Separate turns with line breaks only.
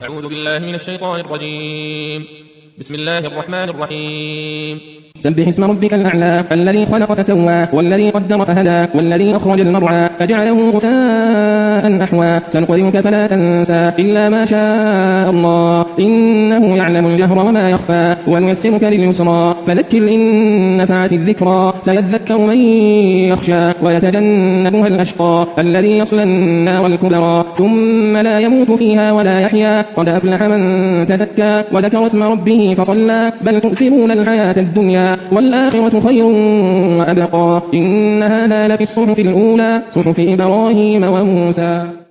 أعوذ بالله من الشيطان الرجيم. بسم الله الرحمن الرحيم.
سبح اسم ربك الأعلى الذي خلق فسوى والذي قدر فهدى والذي أخرج المرعى فجعله غثاء أحوى سنقرئك فلا تنسى إلا ما شاء الله إنه يعلم الجهر وما يخفى ونيسرك لليسرى فذكر إن نفعت الذكرى سيذكر من يخشى ويتجنبها الأشقى الذي يصلى النار الكبرى ثم لا يموت فيها ولا يحيا قد أفلح من تزكى وذكر اسم ربه فصلى بل تؤثرون الحياة الدنيا والآخرة خير وأبقى إن هذا لفي الصحف الأولى صحف إبراهيم وموسى.